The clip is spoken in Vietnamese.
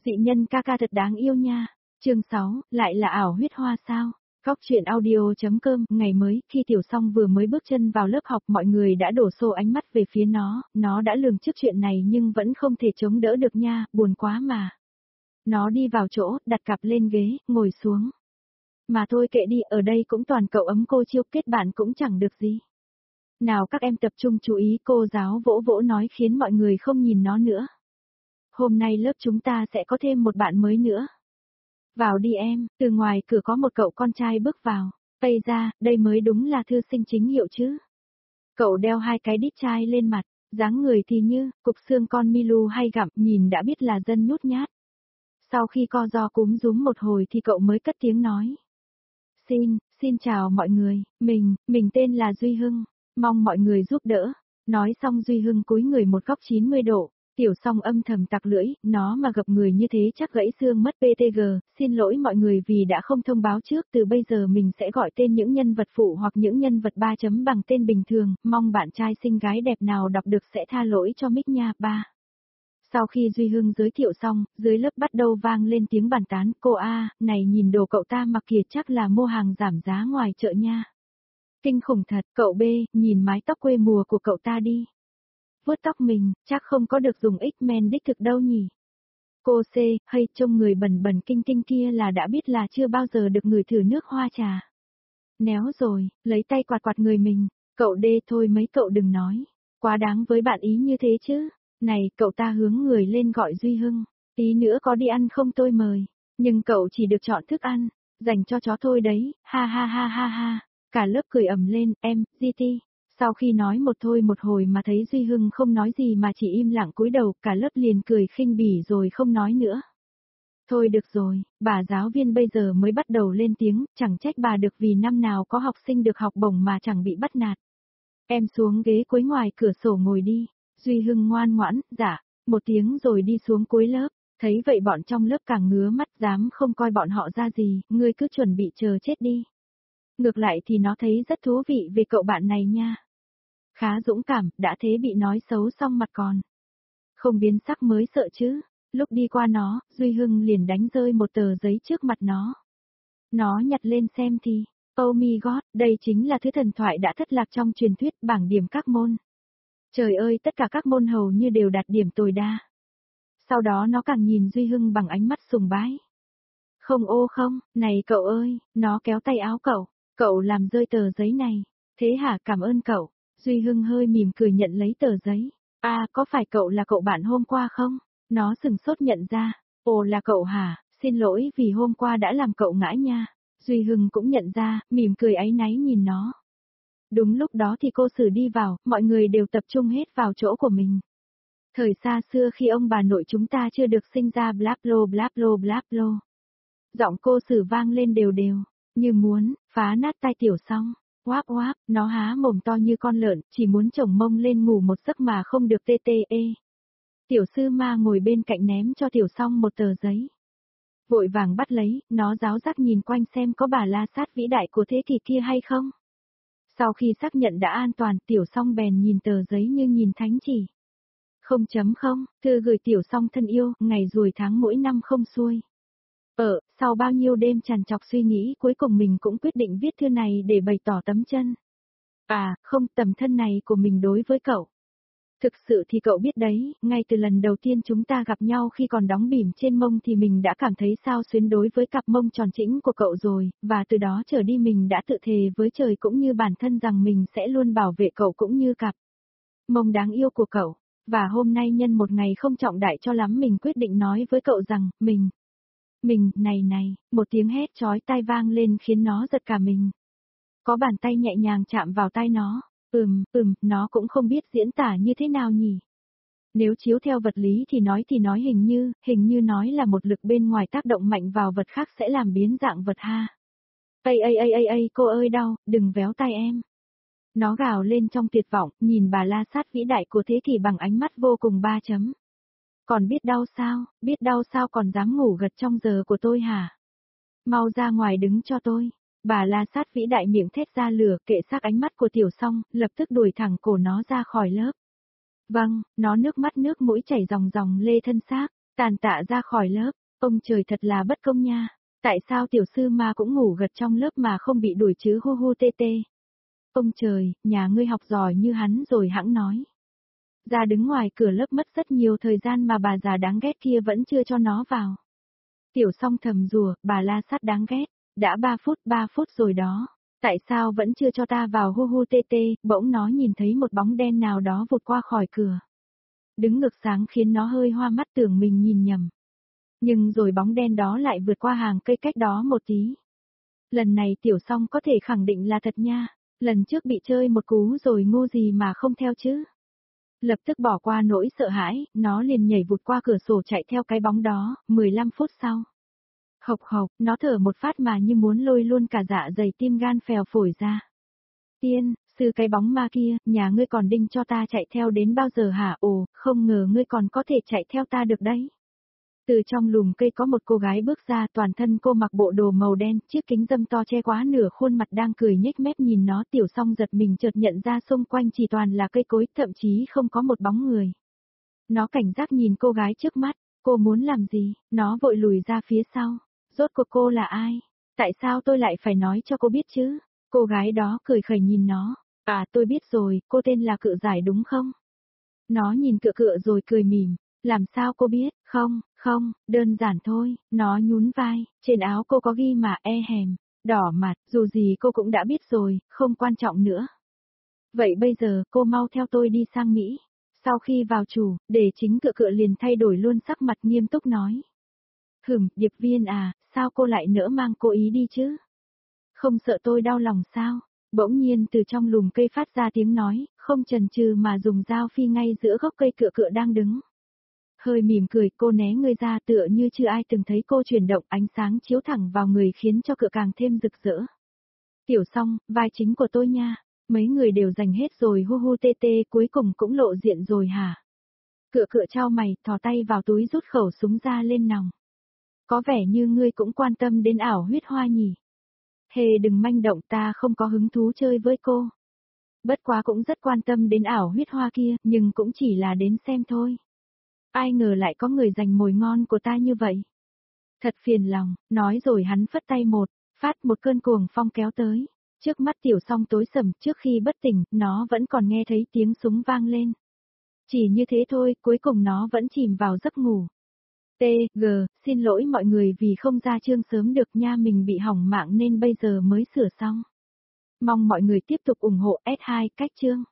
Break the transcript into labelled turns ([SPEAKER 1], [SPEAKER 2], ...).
[SPEAKER 1] Dị nhân ca ca thật đáng yêu nha. Chương 6, lại là ảo huyết hoa sao? Góc truyện audio.com. Ngày mới, khi Tiểu Song vừa mới bước chân vào lớp học, mọi người đã đổ xô ánh mắt về phía nó đã lường trước chuyện này nhưng vẫn không thể chống đỡ được nha, buồn quá mà. Nó đi vào chỗ, đặt cặp lên ghế, ngồi xuống. Mà thôi kệ đi, ở đây cũng toàn cậu ấm cô chiêu, kết bạn cũng chẳng được gì. Nào các em tập trung chú ý, cô giáo vỗ vỗ nói khiến mọi người không nhìn nó nữa. Hôm nay lớp chúng ta sẽ có thêm một bạn mới nữa. Vào đi em, từ ngoài cửa có một cậu con trai bước vào. Ây ra, đây mới đúng là thư sinh chính hiệu chứ. Cậu đeo hai cái đít chai lên mặt, dáng người thì như, cục xương con Milu hay gặm, nhìn đã biết là dân nhút nhát. Sau khi co ro cúm rúm một hồi thì cậu mới cất tiếng nói. Xin chào mọi người, mình tên là Duy Hưng, mong mọi người giúp đỡ. Nói xong Duy Hưng cúi người một góc 90 độ. Tiểu Song âm thầm tặc lưỡi, nó mà gặp người như thế chắc gãy xương mất PTG, xin lỗi mọi người vì đã không thông báo trước, từ bây giờ mình sẽ gọi tên những nhân vật phụ hoặc những nhân vật 3 chấm bằng tên bình thường, mong bạn trai xinh gái đẹp nào đọc được sẽ tha lỗi cho mic nha. 3. Sau khi Duy Hưng giới thiệu xong, dưới lớp bắt đầu vang lên tiếng bàn tán, cô A, này nhìn đồ cậu ta mặc kìa chắc là mua hàng giảm giá ngoài chợ nha. Kinh khủng thật, cậu B, nhìn mái tóc quê mùa của cậu ta đi. Vuốt tóc mình, chắc không có được dùng X-Men đích thực đâu nhỉ. Cô C, hay trông người bẩn bẩn kinh kinh kia là đã biết là chưa bao giờ được ngửi thử nước hoa trà. Néo rồi, lấy tay quạt quạt người mình, cậu D thôi mấy cậu đừng nói, quá đáng với bạn ý như thế chứ. Này, cậu ta hướng người lên gọi Duy Hưng, tí nữa có đi ăn không tôi mời, nhưng cậu chỉ được chọn thức ăn, dành cho chó thôi đấy, ha ha ha ha ha. Cả lớp cười ầm lên, em, GT. Sau khi nói một thôi một hồi mà thấy Duy Hưng không nói gì mà chỉ im lặng cúi đầu, cả lớp liền cười khinh bỉ rồi không nói nữa. Thôi được rồi, bà giáo viên bây giờ mới bắt đầu lên tiếng, chẳng trách bà được vì năm nào có học sinh được học bổng mà chẳng bị bắt nạt. Em xuống ghế cuối ngoài cửa sổ ngồi đi. Duy Hưng ngoan ngoãn, dạ, một tiếng rồi đi xuống cuối lớp. Thấy vậy bọn trong lớp càng ngứa mắt, dám không coi bọn họ ra gì, ngươi cứ chuẩn bị chờ chết đi. Ngược lại thì nó thấy rất thú vị về cậu bạn này nha. Khá dũng cảm, đã thế bị nói xấu xong mặt còn. Không biến sắc mới sợ chứ. Lúc đi qua nó, Duy Hưng liền đánh rơi một tờ giấy trước mặt nó. Nó nhặt lên xem thì, oh my god, đây chính là thứ thần thoại đã thất lạc trong truyền thuyết bảng điểm các môn. Trời ơi, tất cả các môn hầu như đều đạt điểm tồi đa. Sau đó nó càng nhìn Duy Hưng bằng ánh mắt sùng bái. Không ô không, này cậu ơi, nó kéo tay áo cậu làm rơi tờ giấy này. Thế hả, cảm ơn cậu. Duy Hưng hơi mỉm cười nhận lấy tờ giấy. À, có phải cậu là cậu bạn hôm qua không? Nó sừng sốt nhận ra. Ồ là cậu hả, xin lỗi vì hôm qua đã làm cậu ngã nha. Duy Hưng cũng nhận ra, mỉm cười áy náy nhìn nó. Đúng lúc đó thì cô Sử đi vào, mọi người đều tập trung hết vào chỗ của mình. Thời xa xưa khi ông bà nội chúng ta chưa được sinh ra bláp lô. Giọng cô Sử vang lên đều đều, như muốn, phá nát tai Tiểu Song. Oáp, nó há mồm to như con lợn, chỉ muốn chồng mông lên ngủ một giấc mà không được tê. Tiểu sư ma ngồi bên cạnh ném cho Tiểu Song một tờ giấy. Vội vàng bắt lấy, nó ráo rác nhìn quanh xem có bà La Sát vĩ đại của thế kỷ kia hay không. Sau khi xác nhận đã an toàn, Tiểu Song bèn nhìn tờ giấy như nhìn thánh chỉ. 0.0, thư gửi Tiểu Song thân yêu, ngày ruồi tháng mỗi năm không xuôi. Sau bao nhiêu đêm trằn trọc suy nghĩ cuối cùng mình cũng quyết định viết thư này để bày tỏ tấm chân. À, không, tấm thân này của mình đối với cậu. Thực sự thì cậu biết đấy, ngay từ lần đầu tiên chúng ta gặp nhau khi còn đóng bỉm trên mông thì mình đã cảm thấy xao xuyến đối với cặp mông tròn trĩnh của cậu rồi, và từ đó trở đi mình đã tự thề với trời cũng như bản thân rằng mình sẽ luôn bảo vệ cậu cũng như cặp mông đáng yêu của cậu. Và hôm nay nhân một ngày không trọng đại cho lắm mình quyết định nói với cậu rằng, mình, này, một tiếng hét chói tai vang lên khiến nó giật cả mình. Có bàn tay nhẹ nhàng chạm vào tai nó, nó cũng không biết diễn tả như thế nào nhỉ. Nếu chiếu theo vật lý thì nói hình như nói là một lực bên ngoài tác động mạnh vào vật khác sẽ làm biến dạng vật ha. Ây, cô ơi đau, đừng véo tai em. Nó gào lên trong tuyệt vọng, nhìn bà La Sát vĩ đại của thế kỷ bằng ánh mắt vô cùng 3 chấm. Còn biết đau sao còn dám ngủ gật trong giờ của tôi hả? Mau ra ngoài đứng cho tôi. Bà La Sát vĩ đại miệng thét ra lửa, kệ xác ánh mắt của Tiểu Song, lập tức đuổi thẳng cổ nó ra khỏi lớp. Vâng, nó nước mắt nước mũi chảy ròng ròng lê thân xác, Tàn tạ ra khỏi lớp, ông trời thật là bất công nha. Tại sao tiểu sư ma cũng ngủ gật trong lớp mà không bị đuổi chứ hu hu tê tê. Ông trời, nhà ngươi học giỏi như hắn rồi hãng nói. Ra đứng ngoài cửa lớp mất rất nhiều thời gian mà bà già đáng ghét kia vẫn chưa cho nó vào. Tiểu Song thầm rủa, bà la sát đáng ghét, đã 3 phút rồi đó. Tại sao vẫn chưa cho ta vào hu hu tê tê, bỗng nó nhìn thấy một bóng đen nào đó vụt qua khỏi cửa. Đứng ngược sáng khiến nó hơi hoa mắt tưởng mình nhìn nhầm. Nhưng rồi bóng đen đó lại vượt qua hàng cây cách đó một tí. Lần này Tiểu Song có thể khẳng định là thật nha, lần trước bị chơi một cú rồi ngu gì mà không theo chứ. Lập tức bỏ qua nỗi sợ hãi, nó liền nhảy vụt qua cửa sổ chạy theo cái bóng đó, 15 phút sau. Hộc hộc, nó thở một phát mà như muốn lôi luôn cả dạ dày tim gan phèo phổi ra. Tiên, sư cái bóng ma kia, nhà ngươi còn đinh cho ta chạy theo đến bao giờ hả? Ồ, không ngờ ngươi còn có thể chạy theo ta được đấy. Từ trong lùm cây có một cô gái bước ra, toàn thân cô mặc bộ đồ màu đen, chiếc kính râm to che quá nửa khuôn mặt đang cười nhếch mép nhìn nó. Tiểu Song giật mình chợt nhận ra xung quanh chỉ toàn là cây cối, thậm chí không có một bóng người. Nó cảnh giác nhìn cô gái trước mắt, cô muốn làm gì, nó vội lùi ra phía sau. Rốt cuộc cô là ai? Tại sao tôi lại phải nói cho cô biết chứ? Cô gái đó cười khẩy nhìn nó. À tôi biết rồi, cô tên là Cự Giải đúng không? Nó nhìn Cự Cự rồi cười mỉm. Làm sao cô biết? Không, đơn giản thôi. Nó nhún vai, trên áo cô có ghi mà hèm. Đỏ mặt, dù gì cô cũng đã biết rồi, không quan trọng nữa. Vậy bây giờ cô mau theo tôi đi sang Mỹ. Sau khi vào chủ, để chính Cự Cự liền thay đổi luôn sắc mặt nghiêm túc nói. Điệp viên à, sao cô lại nỡ mang cô ý đi chứ? Không sợ tôi đau lòng sao? Bỗng nhiên từ trong lùm cây phát ra tiếng nói, không chần chừ mà dùng dao phi ngay giữa gốc cây Cự Cự đang đứng. Hơi mỉm cười, cô né người ra tựa như chưa ai từng thấy cô chuyển động, ánh sáng chiếu thẳng vào người khiến cho Cự càng thêm rực rỡ. Tiểu Song, vai chính của tôi nha, mấy người đều giành hết rồi hu hu tê tê, cuối cùng cũng lộ diện rồi hả? Cự chau mày, thò tay vào túi rút khẩu súng ra lên nòng. Có vẻ như ngươi cũng quan tâm đến ảo huyết hoa nhỉ? Hề đừng manh động, ta không có hứng thú chơi với cô. Bất quá cũng rất quan tâm đến ảo huyết hoa kia, nhưng cũng chỉ là đến xem thôi. Ai ngờ lại có người giành mồi ngon của ta như vậy. Thật phiền lòng, nói rồi hắn phất tay phát một cơn cuồng phong kéo tới. Trước mắt Tiểu Song tối sầm, trước khi bất tỉnh, nó vẫn còn nghe thấy tiếng súng vang lên. Chỉ như thế thôi, cuối cùng nó vẫn chìm vào giấc ngủ. Xin lỗi mọi người vì không ra chương sớm được nha, mình bị hỏng mạng nên bây giờ mới sửa xong. Mong mọi người tiếp tục ủng hộ S2 cách chương.